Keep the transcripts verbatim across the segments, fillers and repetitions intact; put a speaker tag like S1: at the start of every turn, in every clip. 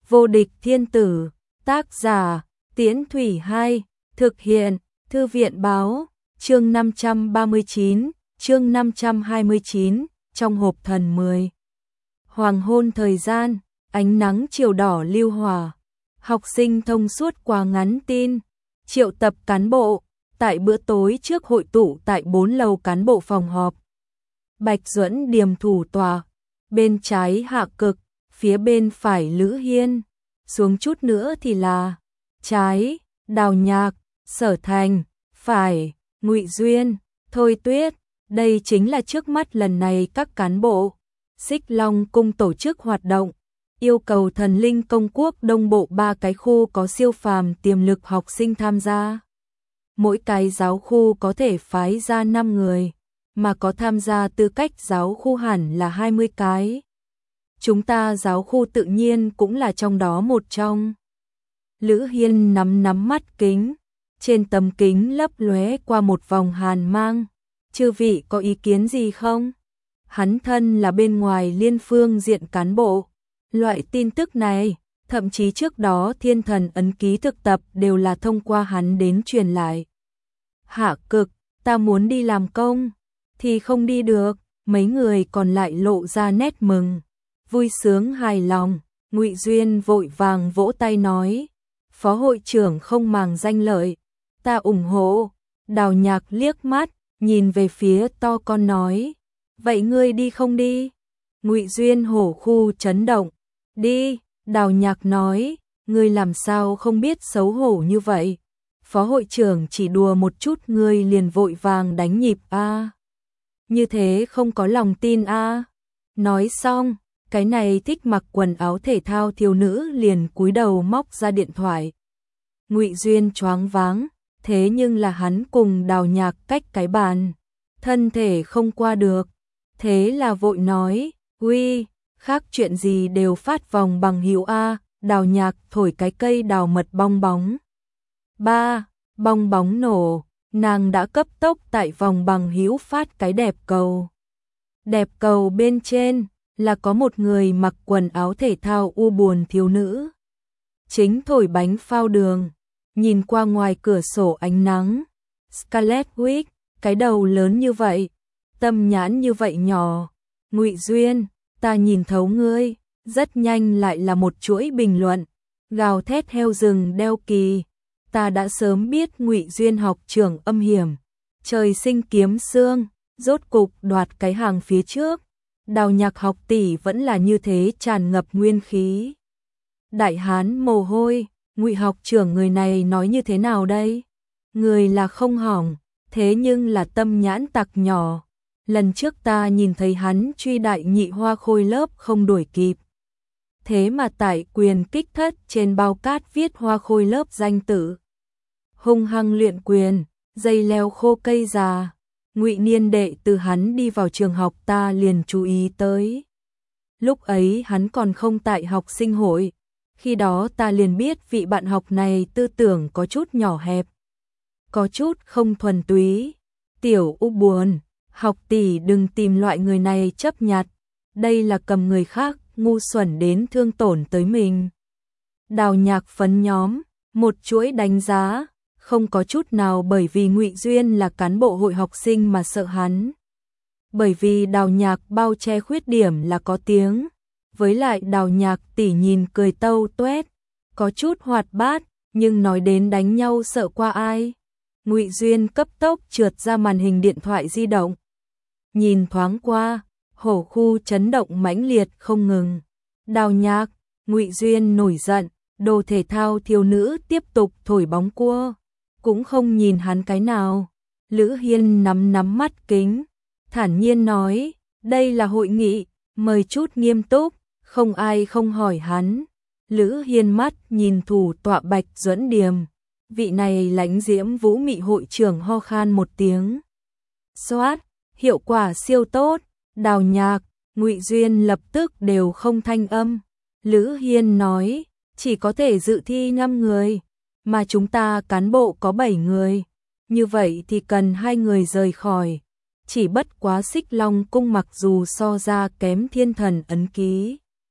S1: Vô địch thiên tử, tác giả, Tiễn Thủy Hai, thực hiện, Thư viện báo, chương năm trăm ba mươi chín, chương năm trăm hai mươi chín, trong hộp thần mười. Hoàng hôn thời gian, ánh nắng chiều đỏ lưu hòa, học sinh thông suốt quá ngắn tin, triệu tập cán bộ, tại bữa tối trước hội tụ tại bốn lầu cán bộ phòng họp. Bạch Duẫn điềm thủ tòa, bên trái Hạ Cực, phía bên phải Lữ Hiên, xuống chút nữa thì là trái, Đào Nhạc, Sở Thành, phải, Ngụy Duyên, Thôi Tuyết. Đây chính là trước mắt lần này các cán bộ Xích Long Cung tổ chức hoạt động, yêu cầu Thần Linh Công Quốc Đông Bộ ba cái khu có siêu phàm tiềm lực học sinh tham gia. Mỗi cái giáo khu có thể phái ra năm người, mà có tham gia tư cách giáo khu hẳn là hai mươi cái. Chúng ta giáo khu tự nhiên cũng là trong đó một trong. Lữ Hiên nắm nắm mắt kính, trên tấm kính lấp lóe qua một vòng hàn mang. Chư vị có ý kiến gì không? Hắn thân là bên ngoài liên phương diện cán bộ. Loại tin tức này, thậm chí trước đó Thiên Thần ấn ký thực tập đều là thông qua hắn đến truyền lại. Hạ Cực, ta muốn đi làm công, thì không đi được. Mấy người còn lại lộ ra nét mừng, vui sướng hài lòng. Ngụy Duyên vội vàng vỗ tay nói, Phó hội trưởng không màng danh lợi, ta ủng hộ. Đào Nhạc liếc mắt, nhìn về phía to con nói, vậy ngươi đi không đi? Ngụy Duyên hổ khu chấn động, đi. Đào Nhạc nói, ngươi làm sao không biết xấu hổ như vậy? Phó hội trưởng chỉ đùa một chút ngươi liền vội vàng đánh nhịp a. À. Như thế không có lòng tin a. À. Nói xong, cái này thích mặc quần áo thể thao thiếu nữ liền cúi đầu móc ra điện thoại. Ngụy Duyên choáng váng, thế nhưng là hắn cùng Đào Nhạc cách cái bàn, thân thể không qua được, thế là vội nói, uy, khác chuyện gì đều phát vòng bằng hữu a. Đào Nhạc thổi cái cây đào mật bong bóng. Ba, bong bóng nổ, nàng đã cấp tốc tại vòng bằng hữu phát cái đẹp cầu. Đẹp cầu bên trên là có một người mặc quần áo thể thao u buồn thiếu nữ, chính thổi bánh phao đường, nhìn qua ngoài cửa sổ ánh nắng. Scarlet Witch, cái đầu lớn như vậy, tâm nhãn như vậy nhỏ. Ngụy Duyên, ta nhìn thấu ngươi. Rất nhanh lại là một chuỗi bình luận, gào thét heo rừng đeo kỳ. Ta đã sớm biết Ngụy Duyên học trưởng âm hiểm, trời sinh kiếm xương, rốt cục đoạt cái hàng phía trước. Đào Nhạc học tỷ vẫn là như thế tràn ngập nguyên khí. Đại hán mồ hôi, Ngụy học trưởng người này nói như thế nào đây? Người là không hỏng, thế nhưng là tâm nhãn tặc nhỏ. Lần trước ta nhìn thấy hắn truy đại nhị hoa khôi lớp không đuổi kịp. Thế mà tại quyền kích thất trên bao cát viết hoa khôi lớp danh tự. Hung hăng luyện quyền, dây leo khô cây già. Ngụy niên đệ từ hắn đi vào trường học ta liền chú ý tới. Lúc ấy hắn còn không tại học sinh hội. Khi đó ta liền biết vị bạn học này tư tưởng có chút nhỏ hẹp, có chút không thuần túy. Tiểu U buồn, học tỷ đừng tìm loại người này chấp nhặt. Đây là cầm người khác ngu xuẩn đến thương tổn tới mình. Đào Nhạc phấn nhóm, một chuỗi đánh giá, không có chút nào bởi vì Ngụy Duyên là cán bộ hội học sinh mà sợ hắn. Bởi vì Đào Nhạc bao che khuyết điểm là có tiếng. Với lại Đào Nhạc tỷ nhìn cười tâu tuét, có chút hoạt bát, nhưng nói đến đánh nhau sợ qua ai. Ngụy Duyên cấp tốc trượt ra màn hình điện thoại di động. Nhìn thoáng qua, hổ khu chấn động mãnh liệt không ngừng. Đào Nhạc, Ngụy Duyên nổi giận, đồ thể thao thiếu nữ tiếp tục thổi bóng cua, cũng không nhìn hắn cái nào. Lữ Hiên nắm nắm mắt kính, thản nhiên nói, đây là hội nghị, mời chút nghiêm túc, không ai không hỏi hắn. Lữ Hiên mắt nhìn thủ tọa Bạch Duẫn Điềm, vị này lãnh diễm vũ mị hội trưởng ho khan một tiếng. Xoát, hiệu quả siêu tốt. Đào Nhạc, Ngụy Duyên lập tức đều không thanh âm. Lữ Hiên nói, chỉ có thể dự thi năm người, mà chúng ta cán bộ có bảy người. Như vậy thì cần hai người rời khỏi. Chỉ bất quá Xích Long Cung mặc dù so ra kém Thiên Thần ấn ký,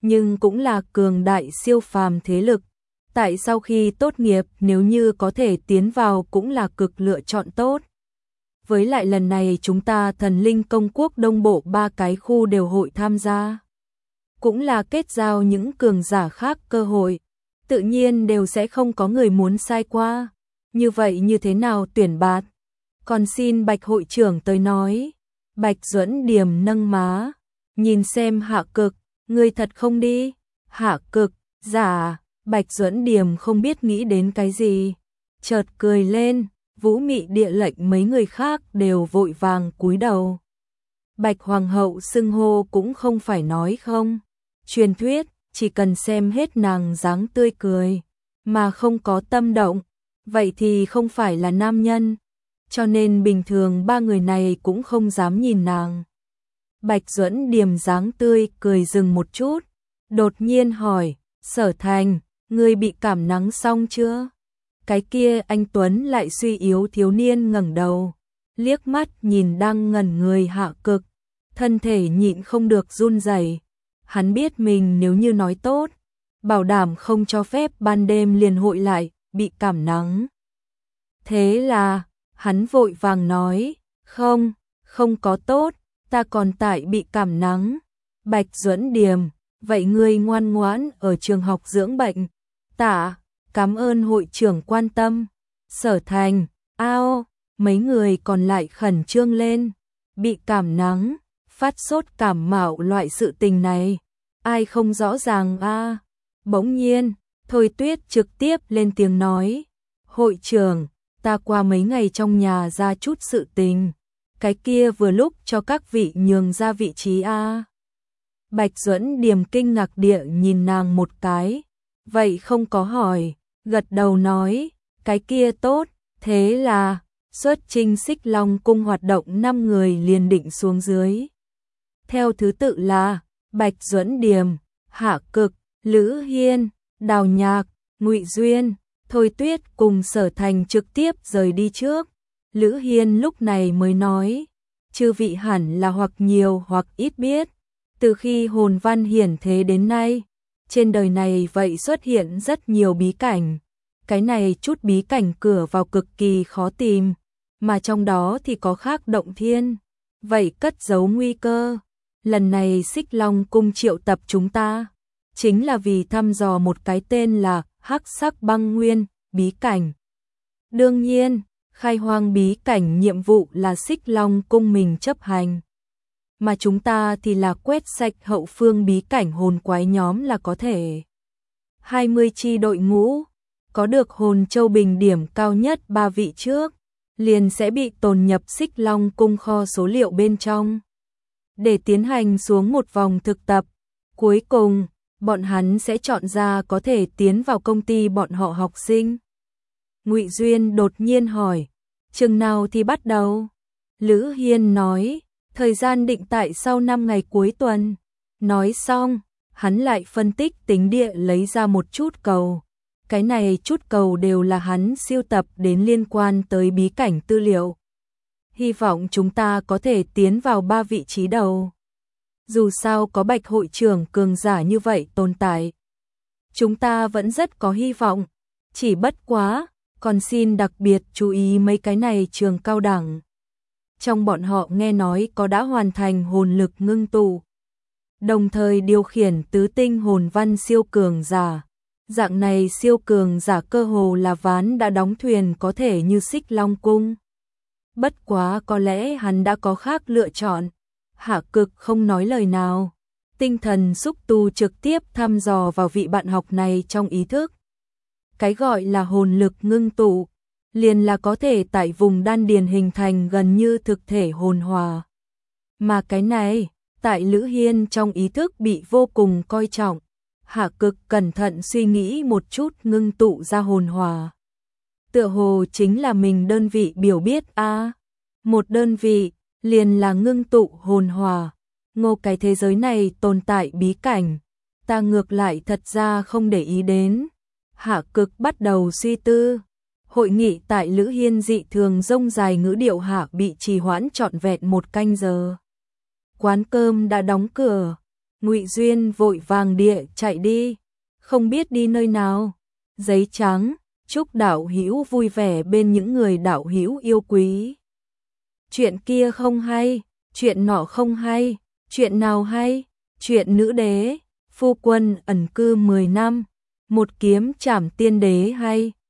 S1: nhưng cũng là cường đại siêu phàm thế lực. Tại sau khi tốt nghiệp nếu như có thể tiến vào cũng là cực lựa chọn tốt. Với lại lần này chúng ta thần linh công quốc đông bộ ba cái khu đều hội tham gia. Cũng là kết giao những cường giả khác cơ hội. Tự nhiên đều sẽ không có người muốn sai qua. Như vậy như thế nào tuyển bạt? Còn xin Bạch hội trưởng tới nói. Bạch Duẫn Điềm nâng má. Nhìn xem Hạ Cực, ngươi thật không đi? Hạ Cực, dạ. Bạch Duẫn Điềm không biết nghĩ đến cái gì. Chợt cười lên, Vũ Mị Địa lệnh mấy người khác đều vội vàng cúi đầu. Bạch Hoàng hậu xưng hô cũng không phải nói không. Truyền thuyết, chỉ cần xem hết nàng dáng tươi cười, mà không có tâm động, vậy thì không phải là nam nhân. Cho nên bình thường ba người này cũng không dám nhìn nàng. Bạch Duẫn Điềm dáng tươi cười dừng một chút, đột nhiên hỏi, Sở Thành, ngươi bị cảm nắng xong chưa? Cái kia anh Tuấn lại suy yếu thiếu niên ngẩng đầu, liếc mắt nhìn đang ngẩn người Hạ Cực, thân thể nhịn không được run rẩy. Hắn biết mình nếu như nói tốt, bảo đảm không cho phép ban đêm liền hội lại, bị cảm nắng. Thế là, hắn vội vàng nói, không, không có tốt, ta còn tại bị cảm nắng. Bạch Duẫn Điềm, vậy ngươi ngoan ngoãn ở trường học dưỡng bệnh. Tạ, cảm ơn hội trưởng quan tâm. Sở Thành, ao, mấy người còn lại khẩn trương lên, bị cảm nắng, phát sốt cảm mạo loại sự tình này, ai không rõ ràng a? À? Bỗng nhiên, Thôi Tuyết trực tiếp lên tiếng nói, hội trưởng, ta qua mấy ngày trong nhà ra chút sự tình, cái kia vừa lúc cho các vị nhường ra vị trí a. À? Bạch Duẫn Điềm kinh ngạc địa nhìn nàng một cái, vậy không có hỏi, gật đầu nói, cái kia tốt, thế là, xuất chinh Xích Long cung hoạt động năm người liền định xuống dưới. Theo thứ tự là, Bạch Duẫn Điềm, Hạ Cực, Lữ Hiên, Đào Nhạc, Ngụy Duyên, Thôi Tuyết cùng Sở Thành trực tiếp rời đi trước. Lữ Hiên lúc này mới nói, chư vị hẳn là hoặc nhiều hoặc ít biết, từ khi hồn văn hiển thế đến nay, trên đời này vậy xuất hiện rất nhiều bí cảnh. Cái này chút bí cảnh cửa vào cực kỳ khó tìm, mà trong đó thì có khác động thiên, vậy cất giấu nguy cơ. Lần này Xích Long cung triệu tập chúng ta, chính là vì thăm dò một cái tên là Hắc Sắc Băng Nguyên, bí cảnh. Đương nhiên, khai hoang bí cảnh nhiệm vụ là Xích Long cung mình chấp hành. Mà chúng ta thì là quét sạch hậu phương bí cảnh hồn quái nhóm là có thể. hai mươi chi đội ngũ, có được hồn châu bình điểm cao nhất ba vị trước, liền sẽ bị tồn nhập Xích Long cung kho số liệu bên trong. Để tiến hành xuống một vòng thực tập, cuối cùng, bọn hắn sẽ chọn ra có thể tiến vào công ty bọn họ học sinh. Ngụy Duyên đột nhiên hỏi, chừng nào thì bắt đầu? Lữ Hiên nói, thời gian định tại sau năm ngày cuối tuần. Nói xong, hắn lại phân tích tính địa lấy ra một chút cầu. Cái này chút cầu đều là hắn siêu tập đến liên quan tới bí cảnh tư liệu. Hy vọng chúng ta có thể tiến vào ba vị trí đầu. Dù sao có Bạch hội trưởng cường giả như vậy tồn tại, chúng ta vẫn rất có hy vọng. Chỉ bất quá, còn xin đặc biệt chú ý mấy cái này trường cao đẳng. Trong bọn họ nghe nói có đã hoàn thành hồn lực ngưng tụ, đồng thời điều khiển tứ tinh hồn văn siêu cường giả. Dạng này siêu cường giả cơ hồ là ván đã đóng thuyền có thể như Xích Long cung. Bất quá có lẽ hắn đã có khác lựa chọn. Hạ Cực không nói lời nào. Tinh thần xúc tu trực tiếp thăm dò vào vị bạn học này trong ý thức. Cái gọi là hồn lực ngưng tụ, liền là có thể tại vùng đan điền hình thành gần như thực thể hồn hòa. Mà cái này, tại Lữ Hiên trong ý thức bị vô cùng coi trọng. Hạ Cực cẩn thận suy nghĩ một chút ngưng tụ ra hồn hòa. Tựa hồ chính là mình đơn vị biểu biết a à. Một đơn vị, liền là ngưng tụ hồn hòa. Ngô cái thế giới này tồn tại bí cảnh, ta ngược lại thật ra không để ý đến. Hạ Cực bắt đầu suy tư. Hội nghị tại Lữ Hiên dị thường rông dài ngữ điệu hạ bị trì hoãn trọn vẹn một canh giờ. Quán cơm đã đóng cửa. Ngụy Duyên vội vàng địa chạy đi, không biết đi nơi nào. Giấy trắng, chúc đạo hữu vui vẻ bên những người đạo hữu yêu quý. Chuyện kia không hay, chuyện nọ không hay, chuyện nào hay? Chuyện nữ đế, phu quân ẩn cư mười năm, một kiếm trảm tiên đế hay.